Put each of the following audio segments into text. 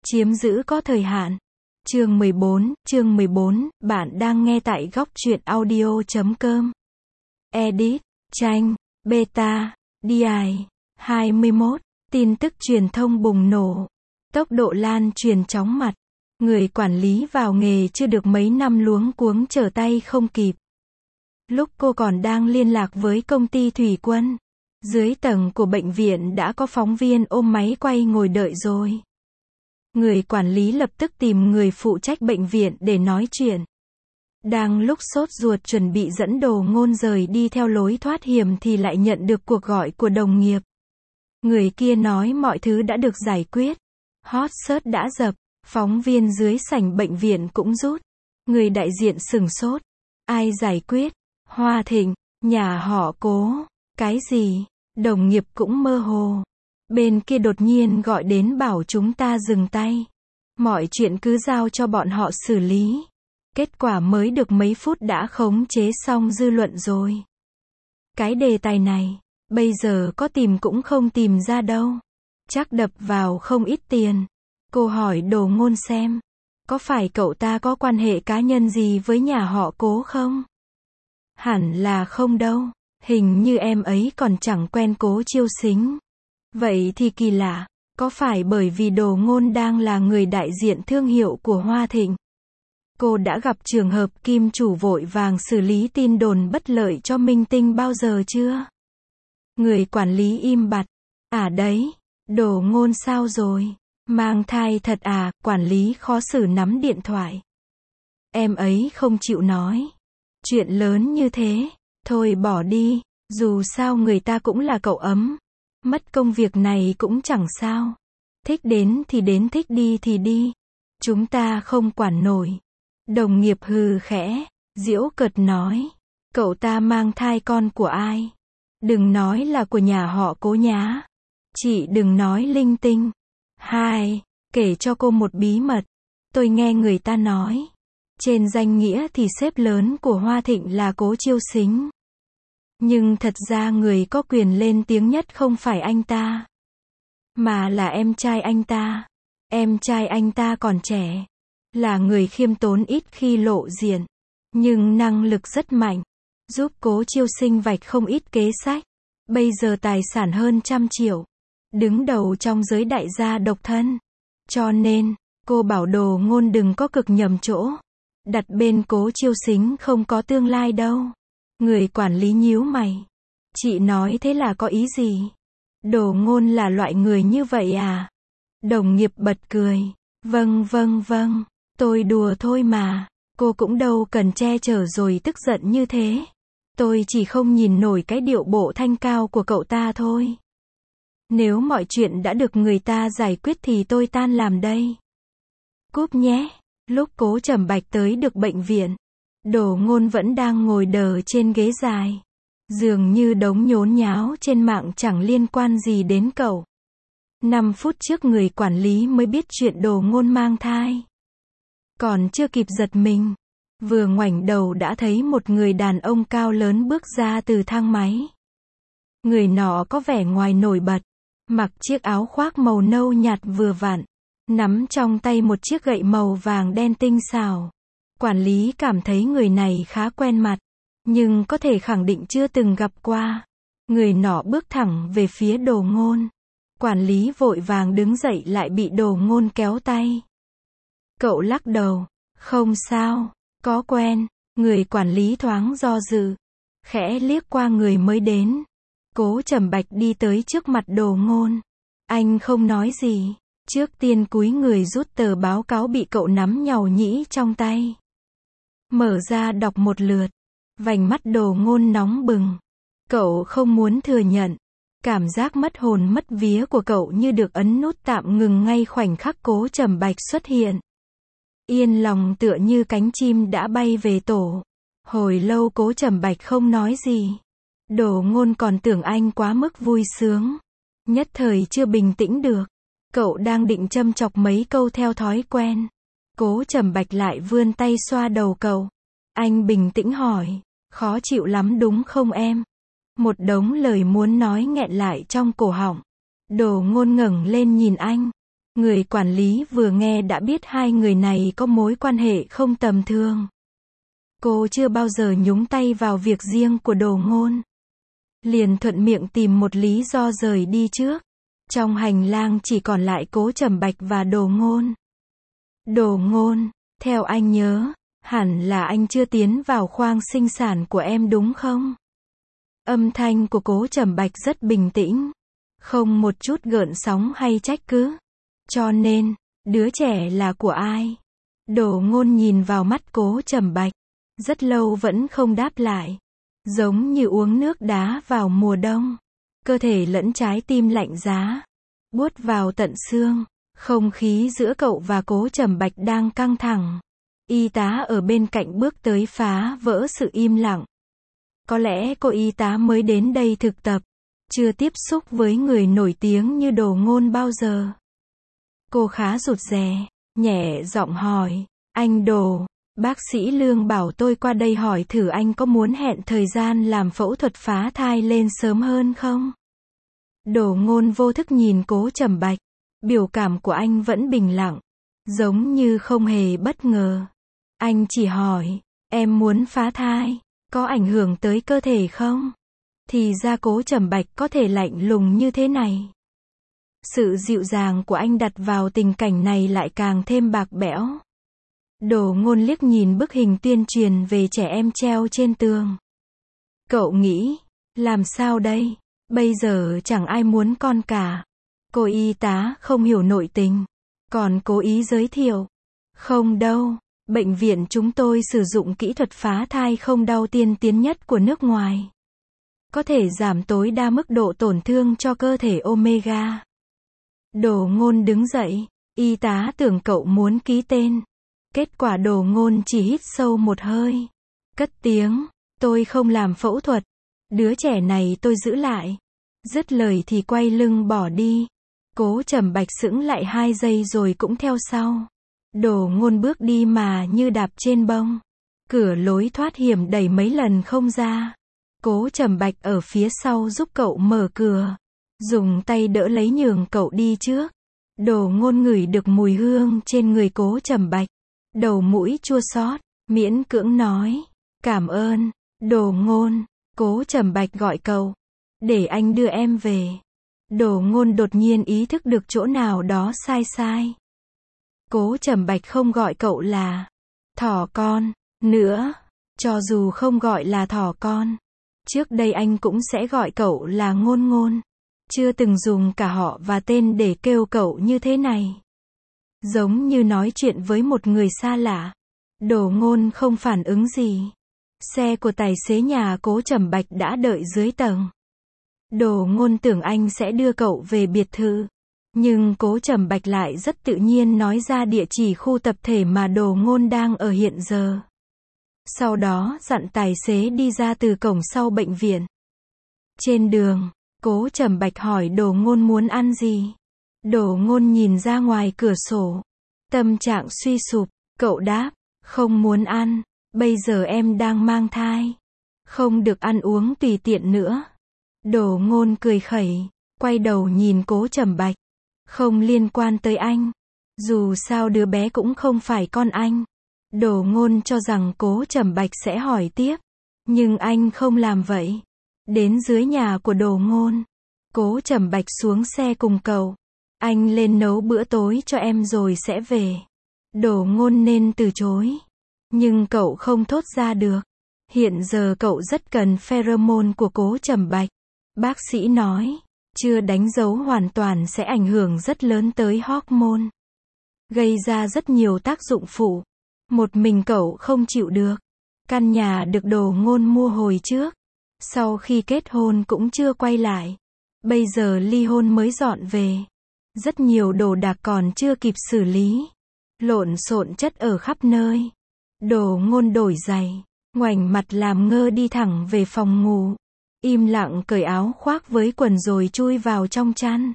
Chiếm giữ có thời hạn. Chương 14, bạn đang nghe tại góc truyện audio.com. Edit, tranh, beta, DI, 21, tin tức truyền thông bùng nổ. Tốc độ lan truyền chóng mặt. Người quản lý vào nghề chưa được mấy năm luống cuống trở tay không kịp. Lúc cô còn đang liên lạc với công ty thủy quân, dưới tầng của bệnh viện đã có phóng viên ôm máy quay ngồi đợi rồi. Người quản lý lập tức tìm người phụ trách bệnh viện để nói chuyện. Đang lúc sốt ruột chuẩn bị dẫn Đồ Ngôn rời đi theo lối thoát hiểm thì lại nhận được cuộc gọi của đồng nghiệp. Người kia nói mọi thứ đã được giải quyết. Hot search đã dập, phóng viên dưới sảnh bệnh viện cũng rút. Người đại diện sửng sốt. Ai giải quyết? Hoa Thịnh, nhà họ Cố. Cái gì? Đồng nghiệp cũng mơ hồ. Bên kia đột nhiên gọi đến bảo chúng ta dừng tay. Mọi chuyện cứ giao cho bọn họ xử lý. Kết quả mới được mấy phút đã khống chế xong dư luận rồi. Cái đề tài này, bây giờ có tìm cũng không tìm ra đâu. Chắc đập vào không ít tiền. Cô hỏi Đồ Ngôn xem. Có phải cậu ta có quan hệ cá nhân gì với nhà họ Cố không? Hẳn là không đâu. Hình như em ấy còn chẳng quen Cố Chiêu Xính. Vậy thì kỳ lạ. Có phải bởi vì Đồ Ngôn đang là người đại diện thương hiệu của Hoa Thịnh? Cô đã gặp trường hợp kim chủ vội vàng xử lý tin đồn bất lợi cho minh tinh bao giờ chưa? Người quản lý im bặt. À đấy, Đồ Ngôn sao rồi? Mang thai thật à? Quản lý khó xử nắm điện thoại. Em ấy không chịu nói. Chuyện lớn như thế, thôi bỏ đi, dù sao người ta cũng là cậu ấm. Mất công việc này cũng chẳng sao. Thích đến thì đến, thích đi thì đi. Chúng ta không quản nổi. Đồng nghiệp hừ khẽ, giễu cợt nói. Cậu ta mang thai con của ai? Đừng nói là của nhà họ Cố nhá. Chị đừng nói linh tinh. Hai, kể cho cô một bí mật. Tôi nghe người ta nói. Trên danh nghĩa thì sếp lớn của Hoa Thịnh là Cố Chiêu Xính. Nhưng thật ra người có quyền lên tiếng nhất không phải anh ta, mà là em trai anh ta. Em trai anh ta còn trẻ. Là người khiêm tốn ít khi lộ diện. Nhưng năng lực rất mạnh. Giúp Cố Chiêu Sinh vạch không ít kế sách. Bây giờ tài sản hơn 100 triệu. Đứng đầu trong giới đại gia độc thân. Cho nên, cô bảo Đồ Ngôn đừng có cực nhầm chỗ. Đặt bên Cố Chiêu Xính không có tương lai đâu. Người quản lý nhíu mày. Chị nói thế là có ý gì? Đồ Ngôn là loại người như vậy à? Đồng nghiệp bật cười. Vâng, tôi đùa thôi mà. Cô cũng đâu cần che chở rồi tức giận như thế. Tôi chỉ không nhìn nổi cái điệu bộ thanh cao của cậu ta thôi. Nếu mọi chuyện đã được người ta giải quyết thì tôi tan làm đây. Cúp nhé. Lúc Cố Trầm Bạch tới được bệnh viện, Đồ Ngôn vẫn đang ngồi đờ trên ghế dài. Dường như đống nhốn nháo trên mạng chẳng liên quan gì đến cậu. 5 phút trước người quản lý mới biết chuyện Đồ Ngôn mang thai. Còn chưa kịp giật mình, vừa ngoảnh đầu đã thấy một người đàn ông cao lớn bước ra từ thang máy. Người nọ có vẻ ngoài nổi bật, mặc chiếc áo khoác màu nâu nhạt vừa vặn, nắm trong tay một chiếc gậy màu vàng đen tinh xảo. Quản lý cảm thấy người này khá quen mặt, nhưng có thể khẳng định chưa từng gặp qua. Người nọ bước thẳng về phía Đồ Ngôn. Quản lý vội vàng đứng dậy lại bị Đồ Ngôn kéo tay. Cậu lắc đầu. Không sao, có quen. Người quản lý thoáng do dự, khẽ liếc qua người mới đến. Cố Trầm Bạch đi tới trước mặt Đồ Ngôn. Anh không nói gì. Trước tiên cúi người rút tờ báo cáo bị cậu nắm nhàu nhĩ trong tay. Mở ra đọc một lượt. Vành mắt Đồ Ngôn nóng bừng. Cậu không muốn thừa nhận. Cảm giác mất hồn mất vía của cậu như được ấn nút tạm ngừng ngay khoảnh khắc Cố Trầm Bạch xuất hiện. Yên lòng tựa như cánh chim đã bay về tổ. Hồi lâu Cố Trầm Bạch không nói gì. Đồ Ngôn còn tưởng anh quá mức vui sướng. Nhất thời chưa bình tĩnh được. Cậu đang định châm chọc mấy câu theo thói quen. Cố Trầm Bạch lại vươn tay xoa đầu cậu. Anh bình tĩnh hỏi. Khó chịu lắm đúng không em? Một đống lời muốn nói nghẹn lại trong cổ họng. Đồ Ngôn ngẩng lên nhìn anh. Người quản lý vừa nghe đã biết hai người này có mối quan hệ không tầm thường. Cô chưa bao giờ nhúng tay vào việc riêng của Đồ Ngôn. Liền thuận miệng tìm một lý do rời đi trước. Trong hành lang chỉ còn lại Cố Trầm Bạch và Đồ Ngôn. Đồ Ngôn, theo anh nhớ, hẳn là anh chưa tiến vào khoang sinh sản của em đúng không? Âm thanh của Cố Trầm Bạch rất bình tĩnh, không một chút gợn sóng hay trách cứ. Cho nên, đứa trẻ là của ai? Đồ Ngôn nhìn vào mắt Cố Trầm Bạch, rất lâu vẫn không đáp lại. Giống như uống nước đá vào mùa đông. Cơ thể lẫn trái tim lạnh giá, buốt vào tận xương. Không khí giữa cậu và Cố Trầm Bạch đang căng thẳng. Y tá ở bên cạnh bước tới phá vỡ sự im lặng. Có lẽ cô y tá mới đến đây thực tập, chưa tiếp xúc với người nổi tiếng như Đồ Ngôn bao giờ. Cô khá rụt rè, nhẹ giọng hỏi, anh Đồ, bác sĩ Lương bảo tôi qua đây hỏi thử anh có muốn hẹn thời gian làm phẫu thuật phá thai lên sớm hơn không? Đồ Ngôn vô thức nhìn Cố Trầm Bạch, biểu cảm của anh vẫn bình lặng, giống như không hề bất ngờ. Anh chỉ hỏi, em muốn phá thai, có ảnh hưởng tới cơ thể không? Thì ra Cố Trầm Bạch có thể lạnh lùng như thế này. Sự dịu dàng của anh đặt vào tình cảnh này lại càng thêm bạc bẽo. Đồ Ngôn liếc nhìn bức hình tuyên truyền về trẻ em treo trên tường. Cậu nghĩ, làm sao đây? Bây giờ chẳng ai muốn con cả. Cô y tá không hiểu nội tình, còn cố ý giới thiệu. Không đâu, bệnh viện chúng tôi sử dụng kỹ thuật phá thai không đau tiên tiến nhất của nước ngoài. Có thể giảm tối đa mức độ tổn thương cho cơ thể Omega. Đồ Ngôn đứng dậy, y tá tưởng cậu muốn ký tên. Kết quả Đồ Ngôn chỉ hít sâu một hơi. Cất tiếng, tôi không làm phẫu thuật. Đứa trẻ này tôi giữ lại. Dứt lời thì quay lưng bỏ đi. Cố Trầm Bạch sững lại 2 giây rồi cũng theo sau. Đồ Ngôn bước đi mà như đạp trên bông. Cửa lối thoát hiểm đẩy mấy lần không ra. Cố Trầm Bạch ở phía sau giúp cậu mở cửa. Dùng tay đỡ lấy nhường cậu đi trước. Đồ Ngôn ngửi được mùi hương trên người Cố Trầm Bạch. Đầu mũi chua xót, miễn cưỡng nói. Cảm ơn, Đồ Ngôn. Cố Trầm Bạch gọi cậu. Để anh đưa em về. Đồ Ngôn đột nhiên ý thức được chỗ nào đó sai. Cố Trầm Bạch không gọi cậu là thỏ con nữa. Cho dù không gọi là thỏ con, trước đây anh cũng sẽ gọi cậu là Ngôn Ngôn. Chưa từng dùng cả họ và tên để kêu cậu như thế này. Giống như nói chuyện với một người xa lạ. Đồ Ngôn không phản ứng gì. Xe của tài xế nhà Cố Trầm Bạch đã đợi dưới tầng. Đồ Ngôn tưởng anh sẽ đưa cậu về biệt thự. Nhưng Cố Trầm Bạch lại rất tự nhiên nói ra địa chỉ khu tập thể mà Đồ Ngôn đang ở hiện giờ. Sau đó dặn tài xế đi ra từ cổng sau bệnh viện. Trên đường, Cố Trầm Bạch hỏi Đồ Ngôn muốn ăn gì. Đồ Ngôn nhìn ra ngoài cửa sổ. Tâm trạng suy sụp, cậu đáp, không muốn ăn, bây giờ em đang mang thai. Không được ăn uống tùy tiện nữa. Đồ Ngôn cười khẩy, quay đầu nhìn Cố Trầm Bạch. Không liên quan tới anh. Dù sao đứa bé cũng không phải con anh. Đồ Ngôn cho rằng Cố Trầm Bạch sẽ hỏi tiếp. Nhưng anh không làm vậy. Đến dưới nhà của Đồ Ngôn, Cố Trầm Bạch xuống xe cùng cậu. Anh lên nấu bữa tối cho em rồi sẽ về. Đồ Ngôn nên từ chối. Nhưng cậu không thốt ra được. Hiện giờ cậu rất cần pheromone của Cố Trầm Bạch. Bác sĩ nói, chưa đánh dấu hoàn toàn sẽ ảnh hưởng rất lớn tới hormone. Gây ra rất nhiều tác dụng phụ. Một mình cậu không chịu được. Căn nhà được Đồ Ngôn mua hồi trước. Sau khi kết hôn cũng chưa quay lại. Bây giờ ly hôn mới dọn về. Rất nhiều đồ đạc còn chưa kịp xử lý. Lộn xộn chất ở khắp nơi. Đồ Ngôn đổi giày, ngoảnh mặt làm ngơ đi thẳng về phòng ngủ. Im lặng cởi áo khoác với quần rồi chui vào trong chăn.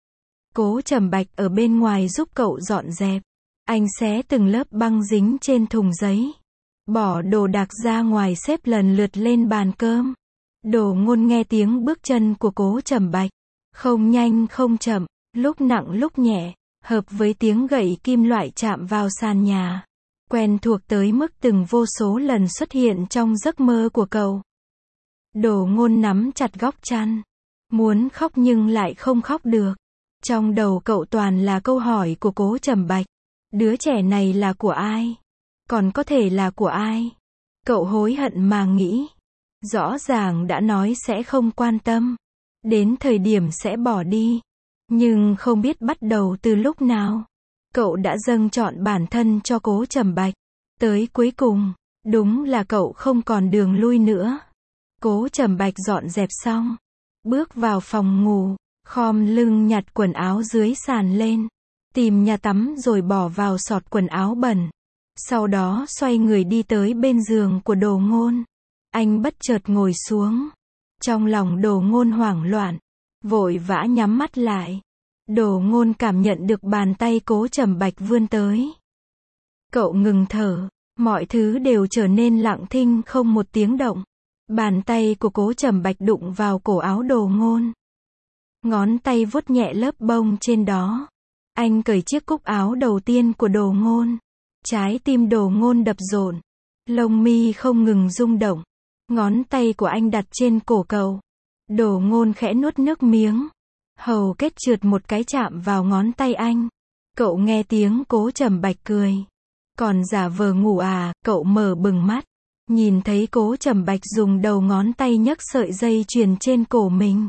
Cố Trầm Bạch ở bên ngoài giúp cậu dọn dẹp. Anh xé từng lớp băng dính trên thùng giấy. Bỏ đồ đạc ra ngoài xếp lần lượt lên bàn cơm. Đồ Ngôn nghe tiếng bước chân của Cố Trầm Bạch. Không nhanh không chậm, lúc nặng lúc nhẹ. hợp với tiếng gậy kim loại chạm vào sàn nhà. Quen thuộc tới mức từng vô số lần xuất hiện trong giấc mơ của cậu. Đồ Ngôn nắm chặt góc chăn. Muốn khóc nhưng lại không khóc được. Trong đầu cậu toàn là câu hỏi của Cố Trầm Bạch. Đứa trẻ này là của ai? Còn có thể là của ai? Cậu hối hận mà nghĩ. Rõ ràng đã nói sẽ không quan tâm. Đến thời điểm sẽ bỏ đi. Nhưng không biết bắt đầu từ lúc nào. Cậu đã dâng trọn bản thân cho Cố Trầm Bạch. Tới cuối cùng, đúng là cậu không còn đường lui nữa. Cố Trầm Bạch dọn dẹp xong. Bước vào phòng ngủ. Khom lưng nhặt quần áo dưới sàn lên. Tìm nhà tắm rồi bỏ vào xọt quần áo bẩn. Sau đó xoay người đi tới bên giường của Đồ Ngôn. Anh bất chợt ngồi xuống. Trong lòng Đồ Ngôn hoảng loạn. Vội vã nhắm mắt lại. Đồ Ngôn cảm nhận được bàn tay Cố Trầm Bạch vươn tới. Cậu ngừng thở. Mọi thứ đều trở nên lặng thinh không một tiếng động. Bàn tay của Cố Trầm Bạch đụng vào cổ áo Đồ Ngôn. Ngón tay vuốt nhẹ lớp bông trên đó. Anh cởi chiếc cúc áo đầu tiên của Đồ Ngôn. Trái tim Đồ Ngôn đập rộn. Lông mi không ngừng rung động. Ngón tay của anh đặt trên cổ cậu. Đồ Ngôn khẽ nuốt nước miếng. Hầu kết trượt một cái chạm vào ngón tay anh. Cậu nghe tiếng Cố Trầm Bạch cười. Còn giả vờ ngủ à? Cậu mở bừng mắt. Nhìn thấy Cố Trầm Bạch dùng đầu ngón tay nhấc sợi dây chuyền trên cổ mình.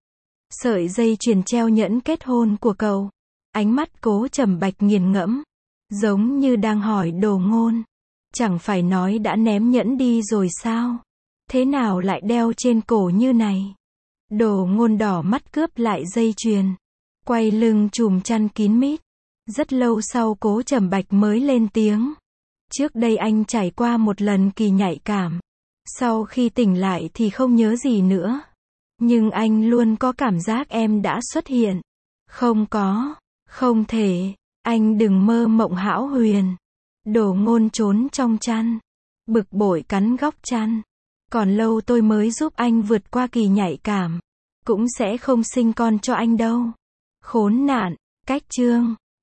Sợi dây chuyền treo nhẫn kết hôn của cậu. Ánh mắt Cố Trầm Bạch nghiền ngẫm. Giống như đang hỏi Đồ Ngôn. Chẳng phải nói đã ném nhẫn đi rồi sao? Thế nào lại đeo trên cổ như này? Đồ Ngôn đỏ mắt cướp lại dây chuyền. Quay lưng chùm chăn kín mít. Rất lâu sau Cố Trầm Bạch mới lên tiếng. Trước đây anh trải qua một lần kỳ nhạy cảm. Sau khi tỉnh lại thì không nhớ gì nữa. Nhưng anh luôn có cảm giác em đã xuất hiện. Không có. Không thể. Anh đừng mơ mộng hão huyền. Đồ Ngôn trốn trong chăn. Bực bội cắn góc chăn. Còn lâu tôi mới giúp anh vượt qua kỳ nhạy cảm. Cũng sẽ không sinh con cho anh đâu. Khốn nạn. Cách chương